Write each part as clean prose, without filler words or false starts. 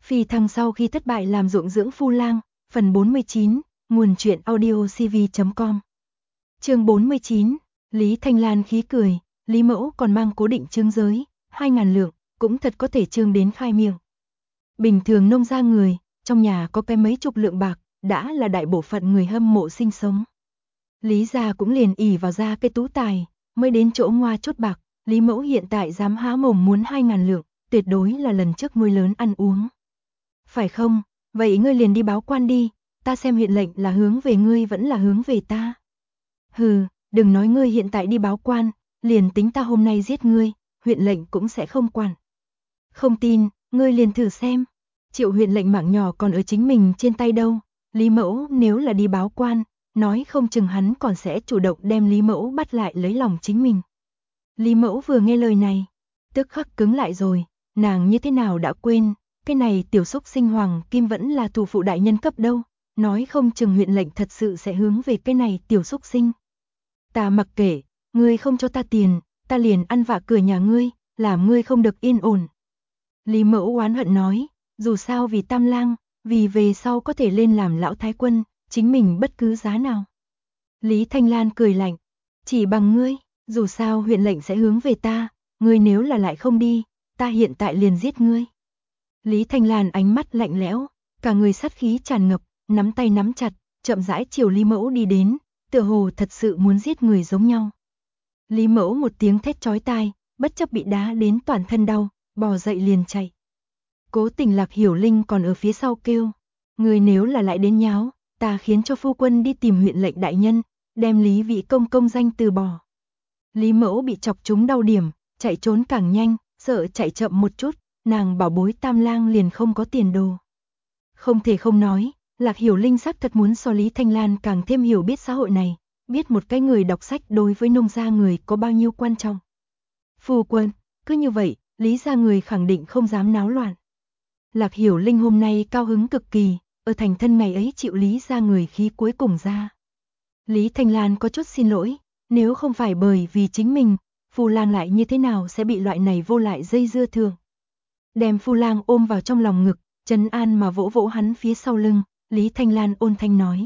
Phi thăng sau khi thất bại làm ruộng dưỡng phu lang, phần 49, nguồn truyện audio cv.com. Chương 49, Lý Thanh Lan khí cười, Lý Mẫu còn mang cố định trương giới, 2.000 lượng, cũng thật có thể trương đến khai miệng. Bình thường nông gia người, trong nhà có cái mấy chục lượng bạc, đã là đại bộ phận người hâm mộ sinh sống. Lý gia cũng liền ỉ vào ra cái tú tài, mới đến chỗ ngoa chốt bạc, Lý Mẫu hiện tại dám há mồm muốn 2.000 lượng, tuyệt đối là lần trước nuôi lớn ăn uống. Phải không, vậy ngươi liền đi báo quan đi, ta xem huyện lệnh là hướng về ngươi vẫn là hướng về ta. Hừ, đừng nói ngươi hiện tại đi báo quan, liền tính ta hôm nay giết ngươi, huyện lệnh cũng sẽ không quản. Không tin, ngươi liền thử xem, Triệu huyện lệnh mạng nhỏ còn ở chính mình trên tay đâu, Lý Mẫu nếu là đi báo quan, nói không chừng hắn còn sẽ chủ động đem Lý Mẫu bắt lại lấy lòng chính mình. Lý Mẫu vừa nghe lời này, tức khắc cứng lại rồi, nàng như thế nào đã quên, cái này tiểu xúc sinh Hoàng Kim vẫn là thủ phụ đại nhân cấp đâu, nói không chừng huyện lệnh thật sự sẽ hướng về cái này tiểu xúc sinh. Ta mặc kệ, ngươi không cho ta tiền, ta liền ăn vạ cửa nhà ngươi, làm ngươi không được yên ổn. Lý Mẫu oán hận nói, dù sao vì Tam Lang, vì về sau có thể lên làm lão thái quân, chính mình bất cứ giá nào. Lý Thanh Lan cười lạnh, chỉ bằng ngươi, dù sao huyện lệnh sẽ hướng về ta, ngươi nếu là lại không đi, ta hiện tại liền giết ngươi. Lý Thanh Lan ánh mắt lạnh lẽo, cả người sát khí tràn ngập, nắm tay nắm chặt, chậm rãi chiều Lý Mẫu đi đến, tựa hồ thật sự muốn giết người giống nhau. Lý Mẫu một tiếng thét chói tai, bất chấp bị đá đến toàn thân đau, bò dậy liền chạy. Cố Tình Lạc Hiểu Linh còn ở phía sau kêu, người nếu là lại đến nháo, ta khiến cho phu quân đi tìm huyện lệnh đại nhân, đem Lý vị công công danh từ bỏ. Lý Mẫu bị chọc trúng đau điểm, chạy trốn càng nhanh, sợ chạy chậm một chút, nàng bảo bối Tam Lang liền không có tiền đồ. Không thể không nói, Lạc Hiểu Linh xác thật muốn so Lý Thanh Lan càng thêm hiểu biết xã hội này, biết một cái người đọc sách đối với nông gia người có bao nhiêu quan trọng. Phu quân, cứ như vậy, Lý gia người khẳng định không dám náo loạn. Lạc Hiểu Linh hôm nay cao hứng cực kỳ, ở thành thân ngày ấy chịu Lý gia người khí cuối cùng ra. Lý Thanh Lan có chút xin lỗi, nếu không phải bởi vì chính mình, Phu Lang lại như thế nào sẽ bị loại này vô lại dây dưa thường. Đem Phu Lang ôm vào trong lòng ngực, trấn an mà vỗ vỗ hắn phía sau lưng, Lý Thanh Lan ôn thanh nói.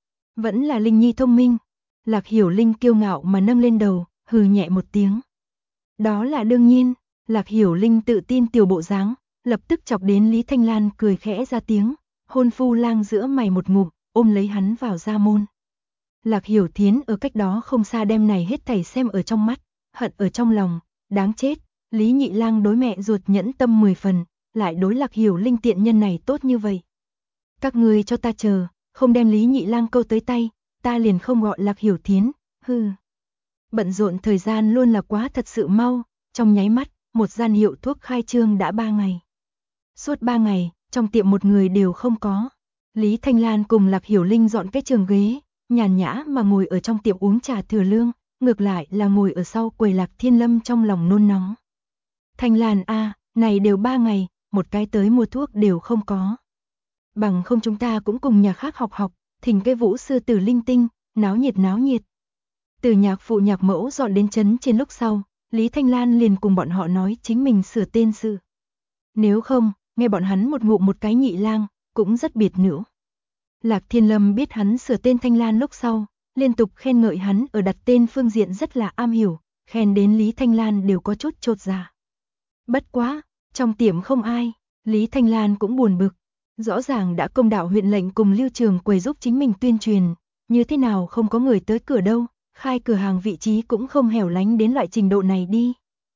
Vẫn là Linh Nhi thông minh. Lạc Hiểu Linh kiêu ngạo mà nâng lên đầu, hừ nhẹ một tiếng. Đó là đương nhiên, Lạc Hiểu Linh tự tin tiểu bộ dáng, lập tức chọc đến Lý Thanh Lan cười khẽ ra tiếng, hôn Phu Lang giữa mày một ngụm, ôm lấy hắn vào gia môn. Lạc Hiểu Thiến ở cách đó không xa đem này hết thảy xem ở trong mắt, hận ở trong lòng, đáng chết, Lý Nhị Lang đối mẹ ruột nhẫn tâm 10 phần, lại đối Lạc Hiểu Linh tiện nhân này tốt như vậy. Các ngươi cho ta chờ, không đem Lý Nhị Lang câu tới tay, ta liền không gọi Lạc Hiểu Thiến, hừ. Bận rộn thời gian luôn là quá thật sự mau, trong nháy mắt, một gian hiệu thuốc khai trương đã 3 ngày. Suốt 3 ngày, trong tiệm một người đều không có. Lý Thanh Lan cùng Lạc Hiểu Linh dọn cái trường ghế, nhàn nhã mà ngồi ở trong tiệm uống trà thừa lương, ngược lại là ngồi ở sau quầy Lạc Thiên Lâm trong lòng nôn nóng. Thanh Lan a, này đều 3 ngày, một cái tới mua thuốc đều không có. Bằng không chúng ta cũng cùng nhà khác học, thỉnh cái vũ sư tử linh tinh, náo nhiệt náo nhiệt. Từ nhạc phụ nhạc mẫu dọn đến trấn trên lúc sau, Lý Thanh Lan liền cùng bọn họ nói chính mình sửa tên sự. Nếu không, nghe bọn hắn một ngụm một cái Nhị Lang, cũng rất biệt nữ. Lạc Thiên Lâm biết hắn sửa tên Thanh Lan lúc sau, liên tục khen ngợi hắn ở đặt tên phương diện rất là am hiểu, khen đến Lý Thanh Lan đều có chút chột dạ. Bất quá, trong tiệm không ai, Lý Thanh Lan cũng buồn bực. Rõ ràng đã công đạo huyện lệnh cùng Lưu Trường Quầy giúp chính mình tuyên truyền, như thế nào không có người tới cửa đâu, khai cửa hàng vị trí cũng không hẻo lánh đến loại trình độ này đi.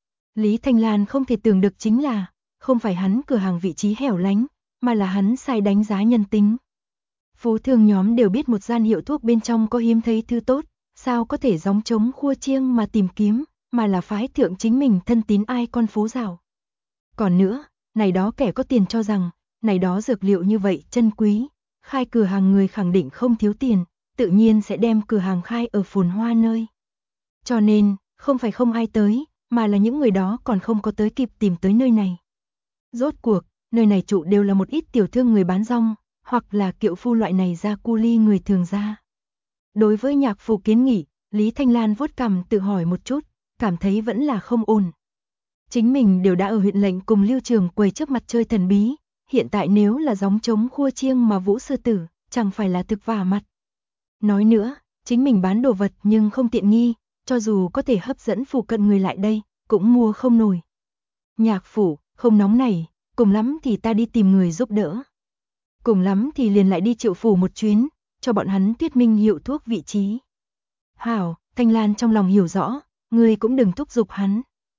Lý Thanh Lan không thể tưởng được chính là, không phải hắn cửa hàng vị trí hẻo lánh, mà là hắn sai đánh giá nhân tính. Phú thương nhóm đều biết một gian hiệu thuốc bên trong có hiếm thấy thứ tốt, sao có thể gióng trống khua chiêng mà tìm kiếm, mà là phái thượng chính mình thân tín ai con phố rào. Còn nữa, này đó kẻ có tiền cho rằng, này đó dược liệu như vậy chân quý, khai cửa hàng người khẳng định không thiếu tiền, tự nhiên sẽ đem cửa hàng khai ở phồn hoa nơi. Cho nên, không phải không ai tới, mà là những người đó còn không có tới kịp tìm tới nơi này. Rốt cuộc, nơi này trụ đều là một ít tiểu thương người bán rong, hoặc là kiệu phu loại này ra cu ly người thường ra. Đối với nhạc phụ kiến nghị, Lý Thanh Lan vuốt cằm tự hỏi một chút, cảm thấy vẫn là không ổn. Chính mình đều đã ở huyện lệnh cùng Lưu Trường Quầy trước mặt chơi thần bí, hiện tại nếu là gióng trống khua chiêng mà vũ sư tử, chẳng phải là thực vả mặt. Nói nữa, chính mình bán đồ vật nhưng không tiện nghi, cho dù có thể hấp dẫn phụ cận người lại đây, cũng mua không nổi. Nhạc phủ, không nóng này, cùng lắm thì ta đi tìm người giúp đỡ. Cùng lắm thì liền lại đi Triệu phủ một chuyến, cho bọn hắn thuyết minh hiệu thuốc vị trí. Hảo, Thanh Lan trong lòng hiểu rõ, ngươi cũng đừng thúc giục hắn.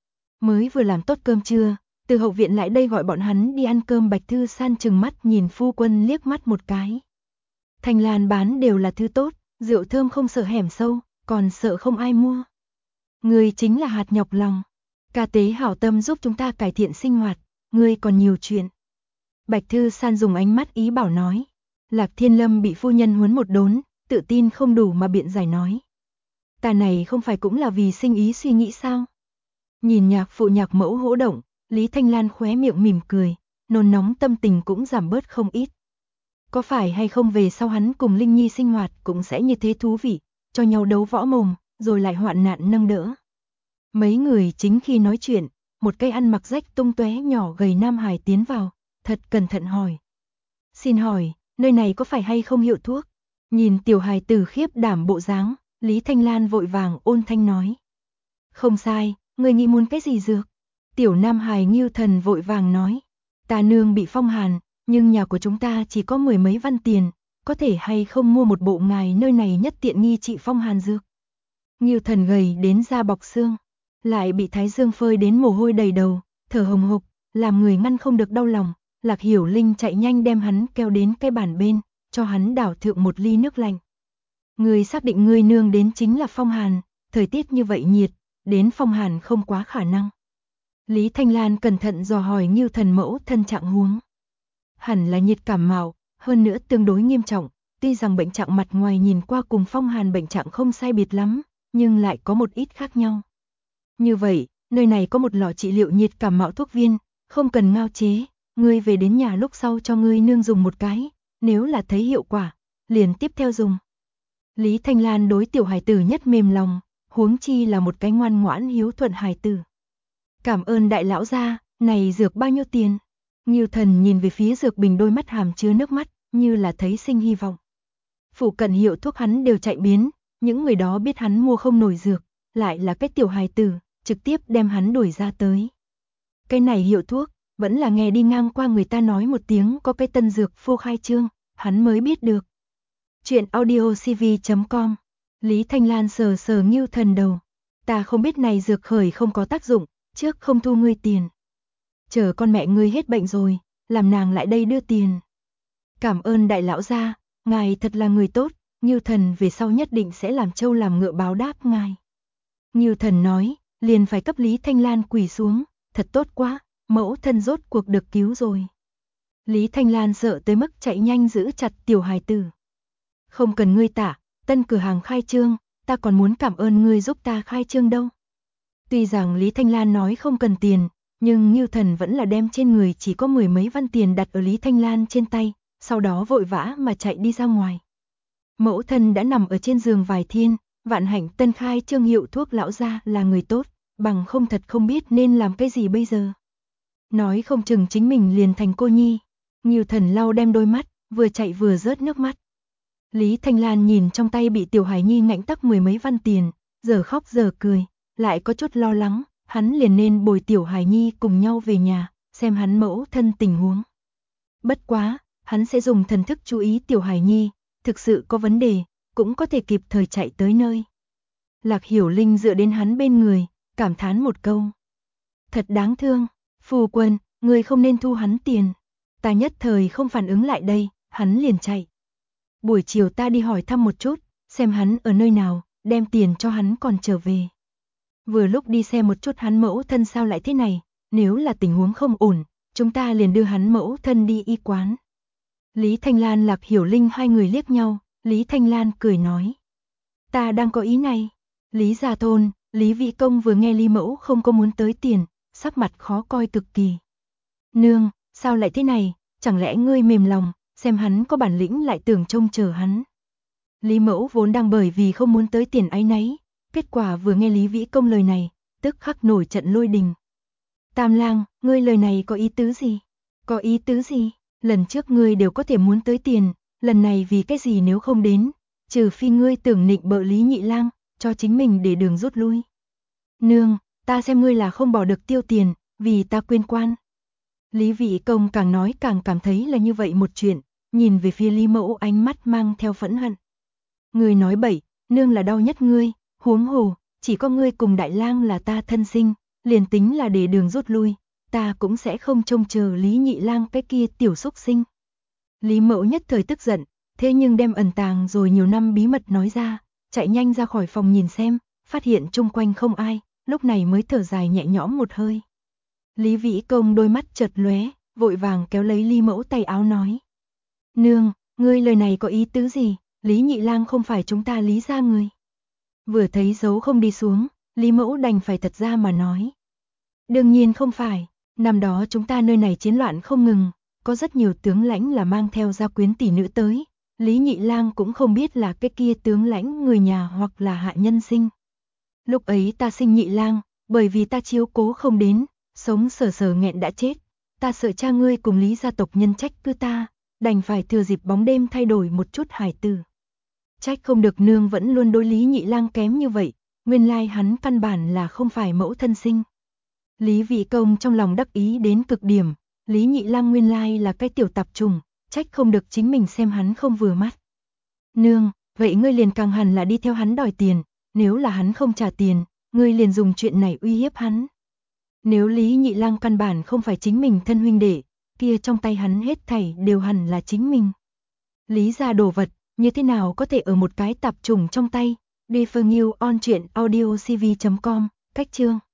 Mới vừa làm tốt cơm trưa, từ hậu viện lại đây gọi bọn hắn đi ăn cơm. Bạch Thư San trừng mắt nhìn phu quân liếc mắt một cái. Thanh Lan bán đều là thứ tốt, rượu thơm không sợ hẻm sâu, còn sợ không ai mua. Ngươi chính là hạt nhọc lòng, ca tế hảo tâm giúp chúng ta cải thiện sinh hoạt, ngươi còn nhiều chuyện. Bạch Thư San dùng ánh mắt ý bảo nói. Lạc Thiên Lâm bị phu nhân huấn một đốn, tự tin không đủ mà biện giải nói. Ta này không phải cũng là vì sinh ý suy nghĩ sao? Nhìn nhạc phụ nhạc mẫu hỗ động, Lý Thanh Lan khóe miệng mỉm cười, nôn nóng tâm tình cũng giảm bớt không ít. Có phải hay không về sau hắn cùng Linh Nhi sinh hoạt cũng sẽ như thế thú vị, cho nhau đấu võ mồm, rồi lại hoạn nạn nâng đỡ. Mấy người chính khi nói chuyện, một cây ăn mặc rách tung tóe nhỏ gầy nam hài tiến vào, thật cẩn thận hỏi. Xin hỏi, nơi này có phải hay không hiệu thuốc? Nhìn tiểu hài tử khiếp đảm bộ dáng, Lý Thanh Lan vội vàng ôn thanh nói. Không sai, người nghĩ muốn cái gì dược? Tiểu nam hài Ngưu Thần vội vàng nói. Ta nương bị phong hàn, nhưng nhà của chúng ta chỉ có 10 mấy văn tiền, có thể hay không mua một bộ ngài nơi này nhất tiện nghi trị phong hàn dược? Ngưu Thần gầy đến da bọc xương, lại bị thái dương phơi đến mồ hôi đầy đầu, thở hồng hộc, làm người ngăn không được đau lòng. Lạc Hiểu Linh chạy nhanh đem hắn kéo đến cái bàn bên, cho hắn đảo thượng một ly nước lạnh. Người xác định người nương đến chính là phong hàn, thời tiết như vậy nhiệt, đến phong hàn không quá khả năng. Lý Thanh Lan cẩn thận dò hỏi Ngưu Thần mẫu thân trạng huống. Hẳn là nhiệt cảm mạo, hơn nữa tương đối nghiêm trọng, tuy rằng bệnh trạng mặt ngoài nhìn qua cùng phong hàn bệnh trạng không sai biệt lắm, nhưng lại có một ít khác nhau. Như vậy, nơi này có một lọ trị liệu nhiệt cảm mạo thuốc viên, không cần ngao chế. Ngươi về đến nhà lúc sau cho ngươi nương dùng một cái, nếu là thấy hiệu quả, liền tiếp theo dùng. Lý Thanh Lan đối tiểu hài tử nhất mềm lòng, huống chi là một cái ngoan ngoãn hiếu thuận hài tử. Cảm ơn đại lão gia, này dược bao nhiêu tiền? Ngưu Thần nhìn về phía dược bình, đôi mắt hàm chứa nước mắt, như là thấy sinh hy vọng. Phụ cận hiệu thuốc hắn đều chạy biến, những người đó biết hắn mua không nổi dược, lại là cái tiểu hài tử, trực tiếp đem hắn đuổi ra tới. Cái này hiệu thuốc, vẫn là nghe đi ngang qua người ta nói một tiếng có cái tân dược phô khai trương, hắn mới biết được. Chuyện audiocv.com. Lý Thanh Lan sờ sờ Ngưu Thần đầu. Ta không biết này dược khởi không có tác dụng, trước không thu ngươi tiền. Chờ con mẹ ngươi hết bệnh rồi, làm nàng lại đây đưa tiền. Cảm ơn đại lão gia, ngài thật là người tốt, Ngưu Thần về sau nhất định sẽ làm trâu làm ngựa báo đáp ngài. Ngưu Thần nói, liền phải cấp Lý Thanh Lan quỳ xuống, thật tốt quá. Mẫu thân rốt cuộc được cứu rồi. Lý Thanh Lan sợ tới mức chạy nhanh giữ chặt tiểu hài tử. Không cần ngươi tả, tân cửa hàng khai trương, ta còn muốn cảm ơn ngươi giúp ta khai trương đâu. Tuy rằng Lý Thanh Lan nói không cần tiền, nhưng Ngưu Thần vẫn là đem trên người chỉ có 10 mấy văn tiền đặt ở Lý Thanh Lan trên tay, sau đó vội vã mà chạy đi ra ngoài. Mẫu thân đã nằm ở trên giường vài thiên, vạn hạnh tân khai trương hiệu thuốc lão gia là người tốt, bằng không thật không biết nên làm cái gì bây giờ. Nói không chừng chính mình liền thành cô nhi. Ngưu Thần lau đem đôi mắt, vừa chạy vừa rớt nước mắt. Lý Thanh Lan nhìn trong tay bị tiểu hải nhi ngạnh tắc 10 mấy văn tiền, giờ khóc giờ cười, lại có chút lo lắng, hắn liền nên bồi tiểu hải nhi cùng nhau về nhà, xem hắn mẫu thân tình huống. Bất quá, hắn sẽ dùng thần thức chú ý tiểu hải nhi, thực sự có vấn đề, cũng có thể kịp thời chạy tới nơi. Lạc Hiểu Linh dựa đến hắn bên người, cảm thán một câu. Thật đáng thương. Phu quân, người không nên thu hắn tiền. Ta nhất thời không phản ứng lại đây, hắn liền chạy. Buổi chiều ta đi hỏi thăm một chút, xem hắn ở nơi nào, đem tiền cho hắn còn trở về. Vừa lúc đi xem một chút hắn mẫu thân sao lại thế này, nếu là tình huống không ổn, chúng ta liền đưa hắn mẫu thân đi y quán. Lý Thanh Lan Lạc Hiểu Linh hai người liếc nhau, Lý Thanh Lan cười nói. Ta đang có ý này. Lý Gia Thôn, Lý Vĩ Công vừa nghe Lý mẫu không có muốn tới tiền, sắc mặt khó coi cực kỳ. Nương, sao lại thế này, chẳng lẽ ngươi mềm lòng, xem hắn có bản lĩnh lại tưởng trông chờ hắn. Lý mẫu vốn đang bởi vì không muốn tới tiền áy náy, kết quả vừa nghe Lý Vĩ Công lời này, tức khắc nổi trận lôi đình. Tam lang, ngươi lời này có ý tứ gì? Có ý tứ gì? Lần trước ngươi đều có thể muốn tới tiền, lần này vì cái gì nếu không đến, trừ phi ngươi tưởng nịnh bợ Lý Nhị Lang, cho chính mình để đường rút lui. Nương, ta xem ngươi là không bỏ được tiêu tiền, vì ta quên quan. Lý Vị Công càng nói càng cảm thấy là như vậy một chuyện, nhìn về phía Lý Mẫu ánh mắt mang theo phẫn hận. Ngươi nói bậy, nương là đau nhất ngươi, huống hồ, chỉ có ngươi cùng Đại Lang là ta thân sinh, liền tính là để đường rút lui, ta cũng sẽ không trông chờ Lý Nhị Lang cái kia tiểu xúc sinh. Lý Mẫu nhất thời tức giận, thế nhưng đem ẩn tàng rồi nhiều năm bí mật nói ra, chạy nhanh ra khỏi phòng nhìn xem, phát hiện chung quanh không ai, lúc này mới thở dài nhẹ nhõm một hơi. Lý Vĩ Công đôi mắt chợt lóe, vội vàng kéo lấy Lý Mẫu tay áo nói. Nương, ngươi lời này có ý tứ gì, Lý Nhị Lang không phải chúng ta Lý gia người. Vừa thấy dấu không đi xuống, Lý Mẫu đành phải thật ra mà nói. Đương nhiên không phải, năm đó chúng ta nơi này chiến loạn không ngừng, có rất nhiều tướng lãnh là mang theo gia quyến tỷ nữ tới, Lý Nhị Lang cũng không biết là cái kia tướng lãnh người nhà hoặc là hạ nhân sinh. Lúc ấy ta sinh Nhị Lang, bởi vì ta chiếu cố không đến, sống sờ sờ nghẹn đã chết, ta sợ cha ngươi cùng Lý gia tộc nhân trách cứ ta, đành phải thừa dịp bóng đêm thay đổi một chút hài tử. Trách không được nương vẫn luôn đối Lý Nhị Lang kém như vậy, nguyên lai hắn căn bản là không phải mẫu thân sinh. Lý Vị Công trong lòng đắc ý đến cực điểm, Lý Nhị Lang nguyên lai là cái tiểu tạp trùng, trách không được chính mình xem hắn không vừa mắt. Nương, vậy ngươi liền càng hẳn là đi theo hắn đòi tiền, nếu là hắn không trả tiền, ngươi liền dùng chuyện này uy hiếp hắn. Nếu Lý Nhị Lang căn bản không phải chính mình thân huynh đệ, kia trong tay hắn hết thảy đều hẳn là chính mình. Lý gia đồ vật, như thế nào có thể ở một cái tạp trùng trong tay? Đi Phương Nghiêu on truyện audiocv.com, cách chương